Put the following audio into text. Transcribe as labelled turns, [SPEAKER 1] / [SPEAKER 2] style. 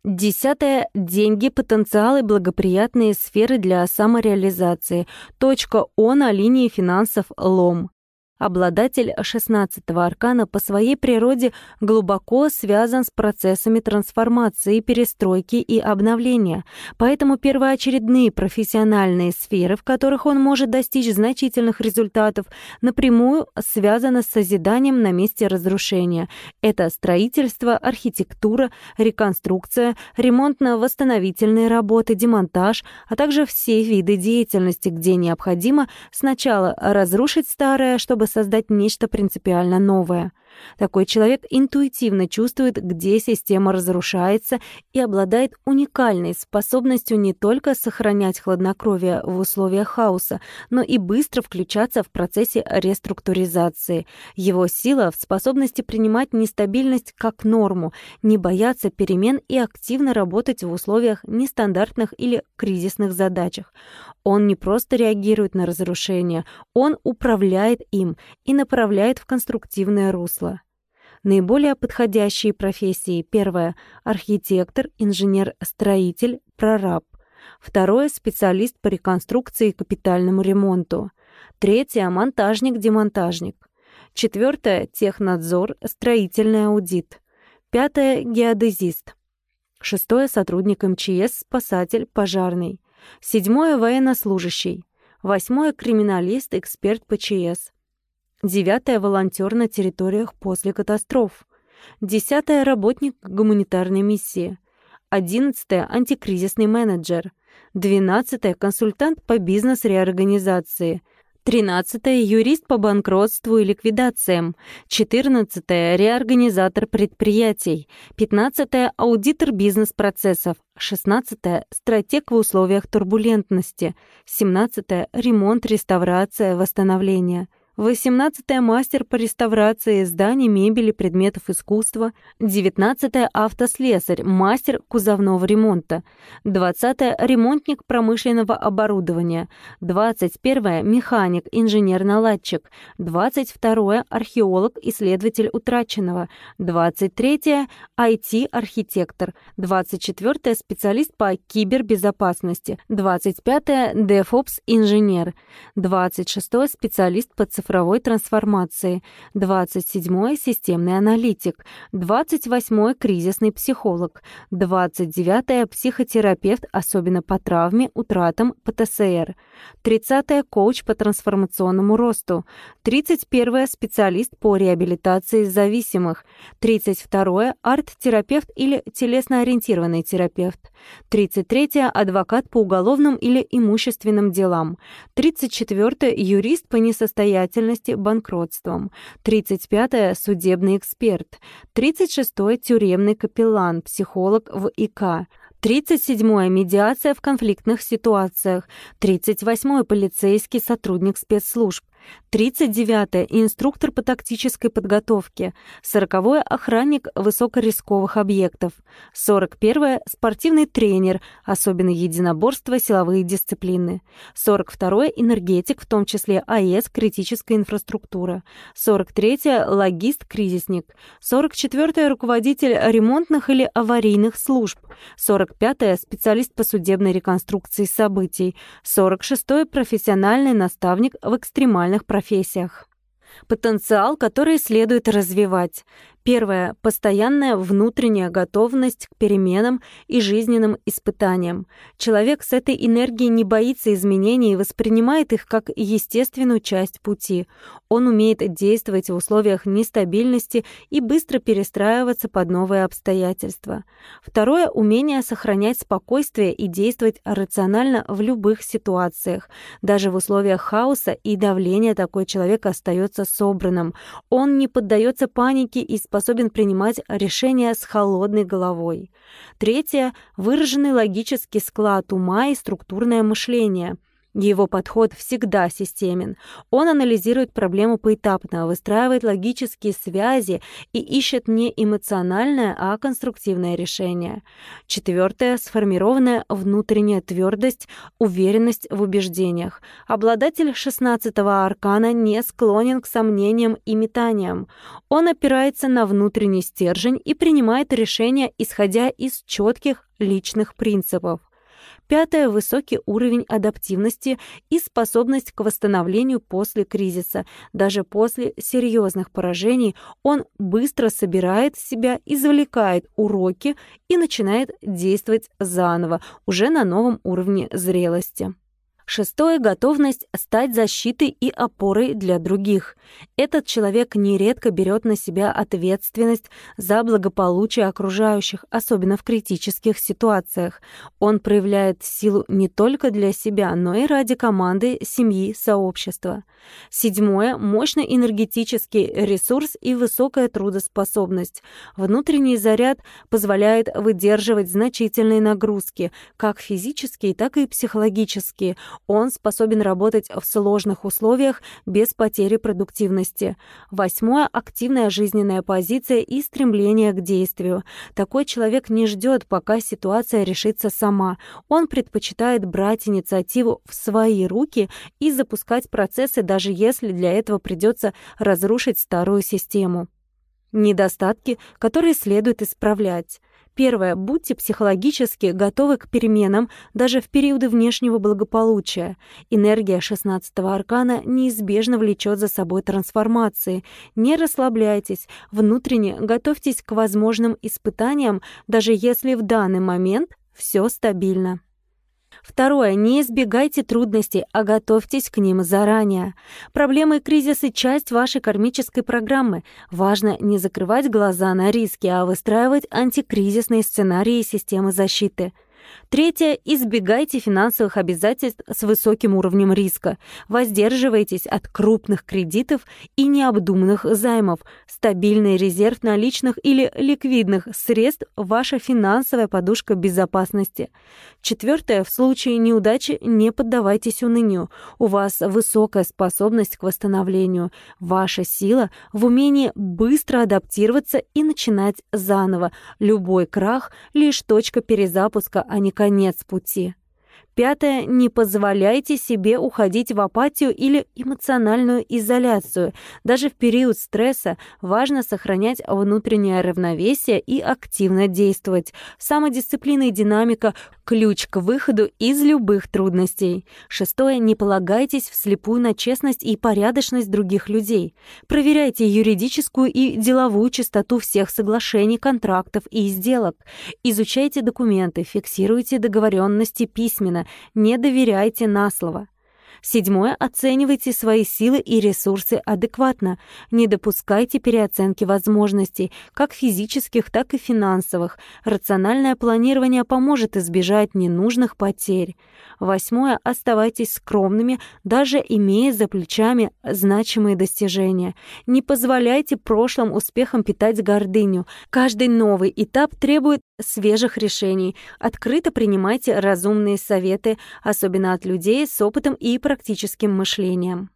[SPEAKER 1] 10. Деньги, потенциал и благоприятные сферы для самореализации. Точка О на линии финансов лом. Обладатель 16-го аркана по своей природе глубоко связан с процессами трансформации, перестройки и обновления. Поэтому первоочередные профессиональные сферы, в которых он может достичь значительных результатов, напрямую связаны с созиданием на месте разрушения. Это строительство, архитектура, реконструкция, ремонтно-восстановительные работы, демонтаж, а также все виды деятельности, где необходимо сначала разрушить старое, чтобы создать нечто принципиально новое. Такой человек интуитивно чувствует, где система разрушается, и обладает уникальной способностью не только сохранять хладнокровие в условиях хаоса, но и быстро включаться в процессе реструктуризации. Его сила в способности принимать нестабильность как норму, не бояться перемен и активно работать в условиях нестандартных или кризисных задачах. Он не просто реагирует на разрушение, он управляет им и направляет в конструктивное русло. Наиболее подходящие профессии. 1. Архитектор, инженер-строитель, прораб. 2. Специалист по реконструкции и капитальному ремонту. 3. Монтажник-демонтажник. 4. Технадзор, строительный аудит. 5. Геодезист. 6. Сотрудник МЧС, спасатель, пожарный. 7. Военнослужащий. 8. Криминалист, эксперт ПЧС. 9. Волонтер на территориях после катастроф. 10. Работник гуманитарной миссии. 11. Антикризисный менеджер. 12. Консультант по бизнес-реорганизации. 13. Юрист по банкротству и ликвидациям. 14. Реорганизатор предприятий. 15. Аудитор бизнес-процессов. 16. Стратег в условиях турбулентности. 17. Ремонт, реставрация, восстановление. 18. Мастер по реставрации зданий, мебели, предметов искусства. 19. Автослесарь, мастер кузовного ремонта. 20. Ремонтник промышленного оборудования. 21. Механик, инженер-наладчик. 22. Археолог, исследователь утраченного. 23. IT-архитектор. 24. Специалист по кибербезопасности. 25. DevOps-инженер. 26. Специалист по цифровой трансформации, 27-й системный аналитик, 28-й кризисный психолог, 29-й психотерапевт, особенно по травме, утратам, ПТСР, 30-й коуч по трансформационному росту, 31-й специалист по реабилитации зависимых, 32-й арт-терапевт или телесно-ориентированный терапевт, 33-й адвокат по уголовным или имущественным делам, 34-й юрист по несостоятельности, банкротством, 35-е судебный эксперт, 36-й тюремный капеллан, психолог в ИК, 37-е медиация в конфликтных ситуациях, 38-й полицейский сотрудник спецслужб, 39-е инструктор по тактической подготовке, 40-е охранник высокорисковых объектов, 41-е спортивный тренер, особенно единоборства, силовые дисциплины, 42-е энергетик, в том числе АЭС, критическая инфраструктура, 43-е логист-кризисник, 44-е руководитель ремонтных или аварийных служб, 45-е специалист по судебной реконструкции событий, 46-й профессиональный наставник в экстремальных профессиях. Потенциал, который следует развивать. 1. Постоянная внутренняя готовность к переменам и жизненным испытаниям. Человек с этой энергией не боится изменений и воспринимает их как естественную часть пути. Он умеет действовать в условиях нестабильности и быстро перестраиваться под новые обстоятельства. 2. Умение сохранять спокойствие и действовать рационально в любых ситуациях. Даже в условиях хаоса и давления такой человек остается собранным. Он не поддается панике и способен принимать решения с холодной головой. 3. Выраженный логический склад ума и структурное мышление. Его подход всегда системен. Он анализирует проблему поэтапно, выстраивает логические связи и ищет не эмоциональное, а конструктивное решение. Четвертое — сформированная внутренняя твердость, уверенность в убеждениях. Обладатель 16-го аркана не склонен к сомнениям и метаниям. Он опирается на внутренний стержень и принимает решения, исходя из четких личных принципов. Пятое — высокий уровень адаптивности и способность к восстановлению после кризиса. Даже после серьезных поражений он быстро собирает себя, извлекает уроки и начинает действовать заново, уже на новом уровне зрелости. Шестое — готовность стать защитой и опорой для других. Этот человек нередко берет на себя ответственность за благополучие окружающих, особенно в критических ситуациях. Он проявляет силу не только для себя, но и ради команды, семьи, сообщества. Седьмое — мощный энергетический ресурс и высокая трудоспособность. Внутренний заряд позволяет выдерживать значительные нагрузки, как физические, так и психологические. Он способен работать в сложных условиях без потери продуктивности. Восьмое — активная жизненная позиция и стремление к действию. Такой человек не ждет, пока ситуация решится сама. Он предпочитает брать инициативу в свои руки и запускать процессы, даже если для этого придется разрушить старую систему. Недостатки, которые следует исправлять. Первое. Будьте психологически готовы к переменам даже в периоды внешнего благополучия. Энергия 16-го аркана неизбежно влечет за собой трансформации. Не расслабляйтесь, внутренне готовьтесь к возможным испытаниям, даже если в данный момент все стабильно. Второе. Не избегайте трудностей, а готовьтесь к ним заранее. Проблемы и кризисы — часть вашей кармической программы. Важно не закрывать глаза на риски, а выстраивать антикризисные сценарии и системы защиты. Третье. Избегайте финансовых обязательств с высоким уровнем риска. Воздерживайтесь от крупных кредитов и необдуманных займов. Стабильный резерв наличных или ликвидных средств — ваша финансовая подушка безопасности. Четвертое. В случае неудачи не поддавайтесь унынию. У вас высокая способность к восстановлению. Ваша сила в умении быстро адаптироваться и начинать заново. Любой крах — лишь точка перезапуска, а не конец пути. Пятое. Не позволяйте себе уходить в апатию или эмоциональную изоляцию. Даже в период стресса важно сохранять внутреннее равновесие и активно действовать. Самодисциплина и динамика — ключ к выходу из любых трудностей. Шестое. Не полагайтесь вслепую на честность и порядочность других людей. Проверяйте юридическую и деловую чистоту всех соглашений, контрактов и сделок. Изучайте документы, фиксируйте договоренности письменно. Не доверяйте на слово. Седьмое. Оценивайте свои силы и ресурсы адекватно. Не допускайте переоценки возможностей, как физических, так и финансовых. Рациональное планирование поможет избежать ненужных потерь. Восьмое. Оставайтесь скромными, даже имея за плечами значимые достижения. Не позволяйте прошлым успехам питать гордыню. Каждый новый этап требует свежих решений. Открыто принимайте разумные советы, особенно от людей с опытом и практическим мышлением.